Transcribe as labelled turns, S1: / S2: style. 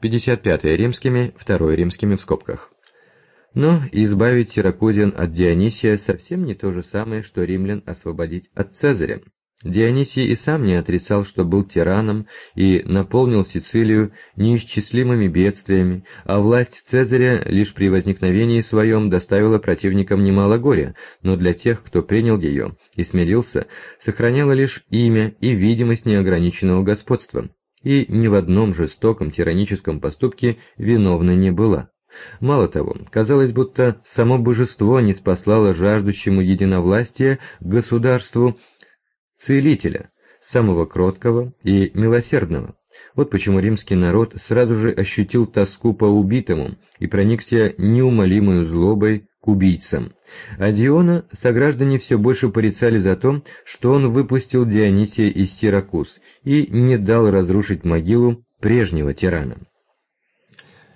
S1: 55 римскими, 2 римскими в скобках. Но избавить сиракузян от Дионисия совсем не то же самое, что римлян освободить от Цезаря. Дионисий и сам не отрицал, что был тираном и наполнил Сицилию неисчислимыми бедствиями, а власть Цезаря лишь при возникновении своем доставила противникам немало горя, но для тех, кто принял ее и смирился, сохраняла лишь имя и видимость неограниченного господства, и ни в одном жестоком тираническом поступке виновна не была. Мало того, казалось, будто само божество не спаслало жаждущему единовластия государству целителя, самого кроткого и милосердного. Вот почему римский народ сразу же ощутил тоску по убитому и проникся неумолимой злобой к убийцам. А Диона сограждане все больше порицали за то, что он выпустил Дионисия из Сиракуз и не дал разрушить могилу прежнего тирана.